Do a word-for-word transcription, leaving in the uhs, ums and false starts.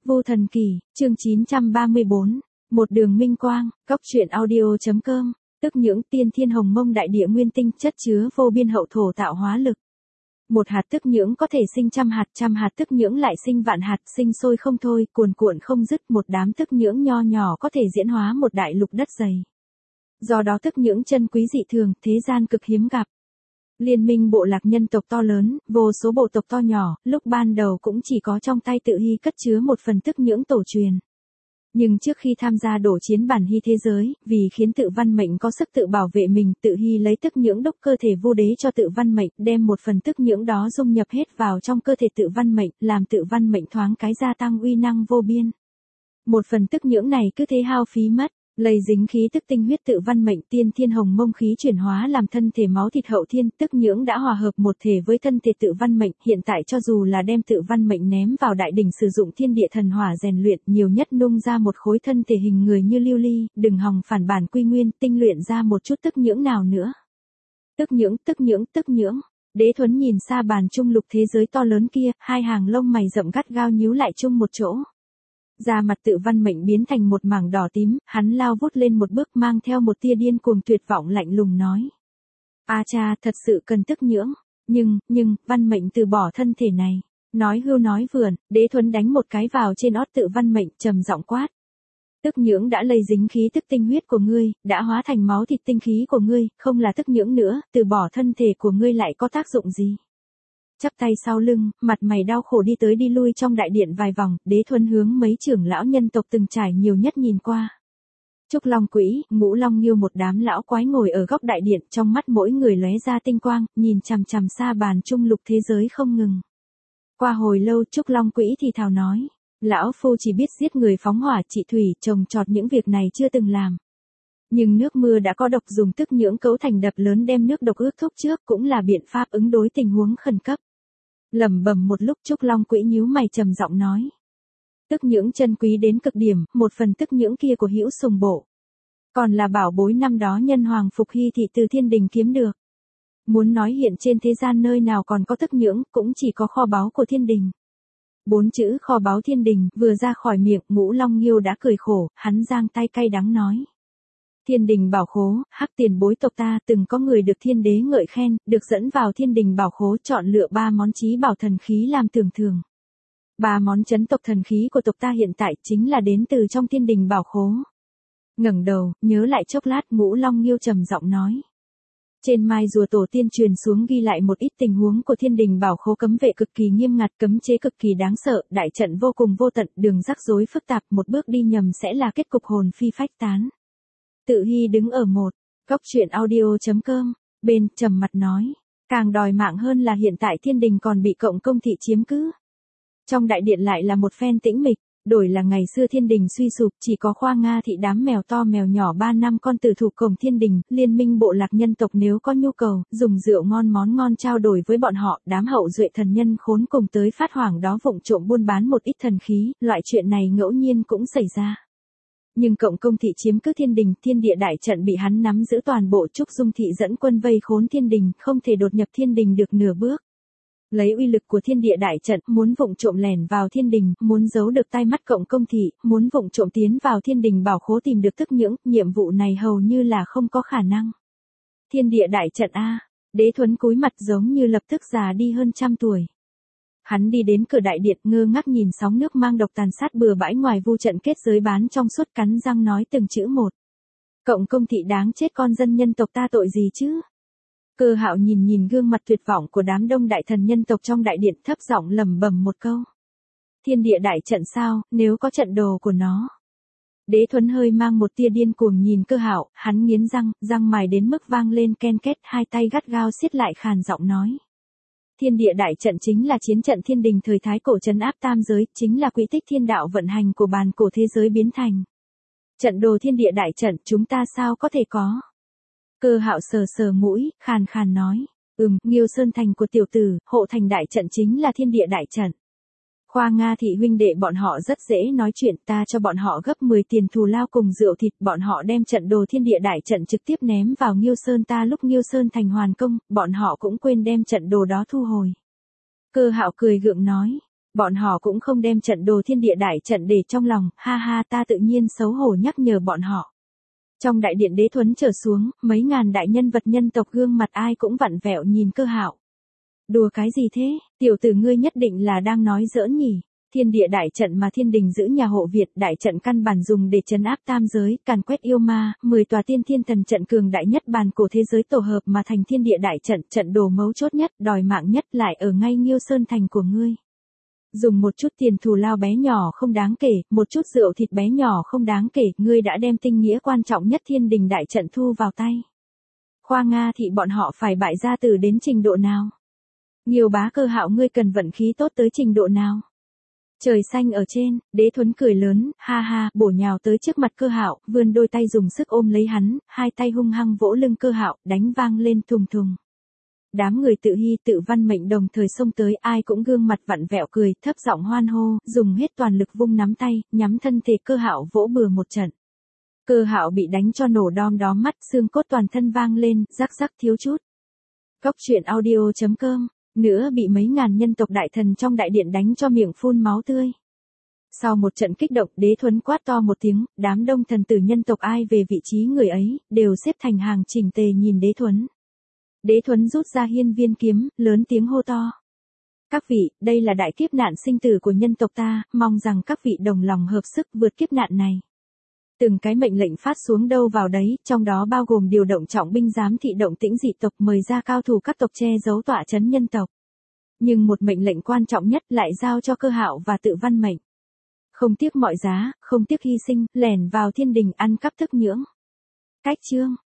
Vô Thần Kỳ, chương chín trăm ba mươi bốn, một đường minh quang, góc truyện audio.com, tức những tiên thiên hồng mông đại địa nguyên tinh chất chứa vô biên hậu thổ tạo hóa lực. Một hạt tức nhưỡng có thể sinh trăm hạt, trăm hạt tức nhưỡng lại sinh vạn hạt, sinh sôi không thôi, cuồn cuộn không dứt, một đám tức nhưỡng nho nhỏ có thể diễn hóa một đại lục đất dày. Do đó tức nhưỡng chân quý dị thường, thế gian cực hiếm gặp. Liên minh bộ lạc nhân tộc to lớn, vô số bộ tộc to nhỏ, lúc ban đầu cũng chỉ có trong tay Tự Hy cất chứa một phần tức nhưỡng tổ truyền. Nhưng trước khi tham gia đổ chiến bản hy thế giới, vì khiến Tự Văn Mệnh có sức tự bảo vệ mình, Tự Hy lấy tức nhưỡng đúc cơ thể vô đế cho Tự Văn Mệnh, đem một phần tức nhưỡng đó dung nhập hết vào trong cơ thể Tự Văn Mệnh, làm Tự Văn Mệnh thoáng cái gia tăng uy năng vô biên. Một phần tức nhưỡng này cứ thế hao phí mất. Lấy dính khí tức tinh huyết Tự Văn Mệnh tiên thiên hồng mông khí chuyển hóa làm thân thể máu thịt hậu thiên, tức nhưỡng đã hòa hợp một thể với thân thể Tự Văn Mệnh, hiện tại cho dù là đem Tự Văn Mệnh ném vào đại đỉnh sử dụng thiên địa thần hỏa rèn luyện, nhiều nhất nung ra một khối thân thể hình người như lưu ly, đừng hòng phản bản quy nguyên, tinh luyện ra một chút tức nhưỡng nào nữa. Tức nhưỡng, tức nhưỡng, tức nhưỡng. Đế Thuấn nhìn xa bàn trung lục thế giới to lớn kia, hai hàng lông mày rậm gắt gao nhíu lại chung một chỗ. Da mặt Tự Văn Mệnh biến thành một mảng đỏ tím, hắn lao vút lên một bước mang theo một tia điên cuồng tuyệt vọng lạnh lùng nói. A cha, thật sự cần tức nhưỡng, nhưng, nhưng, Văn Mệnh từ bỏ thân thể này. Nói hưu nói vượn, Đế Thuấn đánh một cái vào trên ót Tự Văn Mệnh, trầm giọng quát. Tức nhưỡng đã lây dính khí tức tinh huyết của ngươi, đã hóa thành máu thịt tinh khí của ngươi, không là tức nhưỡng nữa, từ bỏ thân thể của ngươi lại có tác dụng gì? Chắp tay sau lưng, mặt mày đau khổ đi tới đi lui trong đại điện vài vòng, Đế Thuấn hướng mấy trưởng lão nhân tộc từng trải nhiều nhất nhìn qua. Trúc Long Quỹ, Ngũ Long Nghiêu một đám lão quái ngồi ở góc đại điện, trong mắt mỗi người lóe ra tinh quang, nhìn chằm chằm xa bàn trung lục thế giới không ngừng. Qua hồi lâu Trúc Long Quỹ thì thào nói, lão phu chỉ biết giết người phóng hỏa trị thủy, trồng trọt những việc này chưa từng làm. Nhưng nước mưa đã có độc, dùng tức nhưỡng cấu thành đập lớn đem nước độc ước thúc trước cũng là biện pháp ứng đối tình huống khẩn cấp. Lẩm bẩm một lúc Trúc Long Quỹ nhíu mày trầm giọng nói. Tức nhưỡng chân quý đến cực điểm, một phần tức nhưỡng kia của Hữu Sùng Bộ. Còn là bảo bối năm đó nhân hoàng Phục Hy thị từ thiên đình kiếm được. Muốn nói hiện trên thế gian nơi nào còn có tức nhưỡng, cũng chỉ có kho báu của thiên đình. Bốn chữ kho báu thiên đình vừa ra khỏi miệng, Ngũ Long Nghiêu đã cười khổ, hắn giang tay cay đắng nói. Thiên đình bảo khố, hắc tiền bối tộc ta từng có người được thiên đế ngợi khen, được dẫn vào thiên đình bảo khố chọn lựa ba món chí bảo thần khí làm tưởng thưởng. Ba món chấn tộc thần khí của tộc ta hiện tại chính là đến từ trong thiên đình bảo khố. Ngẩng đầu, nhớ lại chốc lát Ngũ Long Nghiêu trầm giọng nói. Trên mai rùa tổ tiên truyền xuống ghi lại một ít tình huống của thiên đình bảo khố, cấm vệ cực kỳ nghiêm ngặt, cấm chế cực kỳ đáng sợ, đại trận vô cùng vô tận, đường rắc rối phức tạp, một bước đi nhầm sẽ là kết cục hồn phi phách tán. Tự Hy đứng ở một góc truyện audio.com, bên trầm mặt nói, càng đòi mạng hơn là hiện tại thiên đình còn bị Cộng Công thị chiếm cứ. Trong đại điện lại là một phen tĩnh mịch, đổi là ngày xưa thiên đình suy sụp, chỉ có Khoa Nga thị đám mèo to mèo nhỏ ba năm con tử thủ cổng thiên đình, liên minh bộ lạc nhân tộc nếu có nhu cầu, dùng rượu ngon món ngon trao đổi với bọn họ, đám hậu duệ thần nhân khốn cùng tới phát hoảng đó vụng trộm buôn bán một ít thần khí, loại chuyện này ngẫu nhiên cũng xảy ra. Nhưng Cộng Công thị chiếm cứ thiên đình, thiên địa đại trận bị hắn nắm giữ toàn bộ, Trúc Dung thị dẫn quân vây khốn thiên đình, không thể đột nhập thiên đình được nửa bước. Lấy uy lực của thiên địa đại trận, muốn vụng trộm lẻn vào thiên đình, muốn giấu được tai mắt Cộng Công thị, muốn vụng trộm tiến vào thiên đình bảo khố tìm được tức nhưỡng, nhiệm vụ này hầu như là không có khả năng. Thiên địa đại trận a, Đế Thuấn cúi mặt giống như lập tức già đi hơn trăm tuổi. Hắn đi đến cửa đại điện, ngơ ngác nhìn sóng nước mang độc tàn sát bừa bãi ngoài vu trận kết giới bán trong suốt, cắn răng nói từng chữ một. Cộng Công thị đáng chết, con dân nhân tộc ta tội gì chứ? Cơ Hạo nhìn nhìn gương mặt tuyệt vọng của đám đông đại thần nhân tộc trong đại điện, thấp giọng lẩm bẩm một câu. Thiên địa đại trận sao, nếu có trận đồ của nó. Đế Thuấn hơi mang một tia điên cuồng nhìn Cơ Hạo, hắn nghiến răng, răng mài đến mức vang lên ken két, hai tay gắt gao siết lại khàn giọng nói. Thiên địa đại trận chính là chiến trận thiên đình thời thái cổ trấn áp tam giới, chính là quỹ tích thiên đạo vận hành của bàn cổ thế giới biến thành. Trận đồ thiên địa đại trận chúng ta sao có thể có? Cơ Hạo sờ sờ mũi, khàn khàn nói, ừm, Nghiêu Sơn thành của tiểu tử, hộ thành đại trận chính là thiên địa đại trận. Khoa Nga thị huynh đệ bọn họ rất dễ nói chuyện, ta cho bọn họ gấp mười tiền thù lao cùng rượu thịt, bọn họ đem trận đồ thiên địa đại trận trực tiếp ném vào Nghiêu Sơn ta, lúc Nghiêu Sơn thành hoàn công, bọn họ cũng quên đem trận đồ đó thu hồi. Cơ Hạo cười gượng nói, Bọn họ cũng không đem trận đồ thiên địa đại trận để trong lòng, ha ha ta tự nhiên xấu hổ nhắc nhở bọn họ. Trong đại điện Đế Thuấn trở xuống, mấy ngàn đại nhân vật nhân tộc gương mặt ai cũng vặn vẹo nhìn Cơ Hạo. Đùa cái gì thế, tiểu tử ngươi nhất định là đang nói giỡn nhỉ? Thiên địa đại trận mà thiên đình giữ nhà hộ Việt, đại trận căn bản dùng để trấn áp tam giới, càn quét yêu ma, mười tòa tiên thiên thần trận cường đại nhất bàn cổ thế giới tổ hợp mà thành thiên địa đại trận, trận đồ mấu chốt nhất, đòi mạng nhất lại ở ngay Nghiêu Sơn thành của ngươi. Dùng một chút tiền thù lao bé nhỏ không đáng kể, một chút rượu thịt bé nhỏ không đáng kể, ngươi đã đem tinh nghĩa quan trọng nhất thiên đình đại trận thu vào tay. Khoa Nga thị bọn họ phải bại gia tử đến trình độ nào? Nhiều bá Cơ Hạo ngươi cần vận khí tốt tới trình độ nào? Trời xanh ở trên, Đế Thuấn cười lớn, ha ha, bổ nhào tới trước mặt Cơ Hạo, vươn đôi tay dùng sức ôm lấy hắn, hai tay hung hăng vỗ lưng Cơ Hạo, đánh vang lên thùng thùng. Đám người Tự Hy Tự Văn Mệnh đồng thời xông tới, ai cũng gương mặt vặn vẹo cười, thấp giọng hoan hô, dùng hết toàn lực vung nắm tay, nhắm thân thể Cơ Hạo vỗ bừa một trận. Cơ Hạo bị đánh cho nổ đom đóm mắt, xương cốt toàn thân vang lên, rắc rắc thiếu chút. Cóc truyện audio chấm com, nữa bị mấy ngàn nhân tộc đại thần trong đại điện đánh cho miệng phun máu tươi. Sau một trận kích động, Đế Thuấn quát to một tiếng, đám đông thần tử nhân tộc ai về vị trí người ấy, đều xếp thành hàng chỉnh tề nhìn Đế Thuấn. Đế Thuấn rút ra hiên viên kiếm, lớn tiếng hô to. Các vị, đây là đại kiếp nạn sinh tử của nhân tộc ta, mong rằng các vị đồng lòng hợp sức vượt kiếp nạn này. Từng cái mệnh lệnh phát xuống đâu vào đấy, trong đó bao gồm điều động trọng binh giám thị động tĩnh dị tộc, mời ra cao thủ các tộc che giấu tọa trấn nhân tộc. Nhưng một mệnh lệnh quan trọng nhất lại giao cho Cơ Hạo và Tự Văn Mệnh. Không tiếc mọi giá, không tiếc hy sinh, lẻn vào thiên đình ăn cắp thức nhưỡng. Cách chương